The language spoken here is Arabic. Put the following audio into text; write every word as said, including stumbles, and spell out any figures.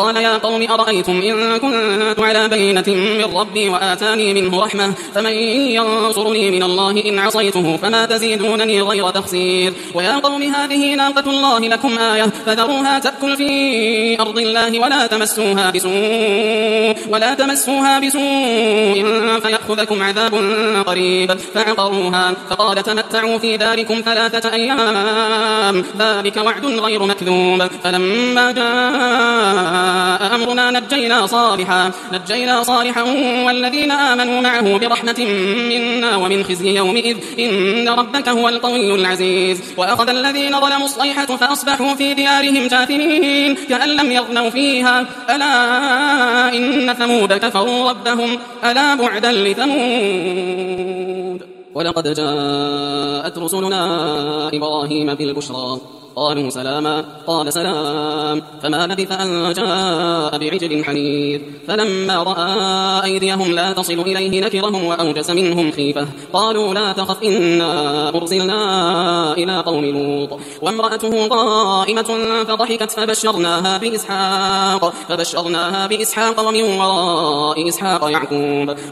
قال يا قوم أرأيتم إن كنت على بينة من ربي وآتاني منه رحمة فمن ينصرني من الله إن عصيته فما تزيدونني غير تخسير ويا قوم هذه ناقة الله لكم آية فذروها تأكل في أرض الله ولا تمسوها بسوء ولا تمسوها بسوء فيأخذكم عذاب قريب فعقروها فقال تمتعوا في داركم ثلاثة أيام ذلك وعد غير مكذوب فلما جاء أمرنا نجينا صالحا نجينا صالحا والذين آمنوا معه برحمة منا ومن خزي يومئذ إن ربك هو القوي العزيز وأخذ الذين ظلموا الصيحة فأصبحوا في ديارهم جاثمين كأن لم يغنوا فيها ألا إن ثمود كفروا ربهم ألا بعدا لثمود ولقد جاءت رسلنا إبراهيم بالبشرى قالوا سلاما قال سلام فما لبث أن جاء بعجل حنيذ فلما رأى أيديهم لا تصل إليه نكرهم وأوجس منهم خيفة قالوا لا تخف إنا أرسلنا إلى قوم لوط وامرأته قائمة فضحكت فبشرناها بإسحاق فبشرناها بإسحاق ومن وراء إسحاق يعقوب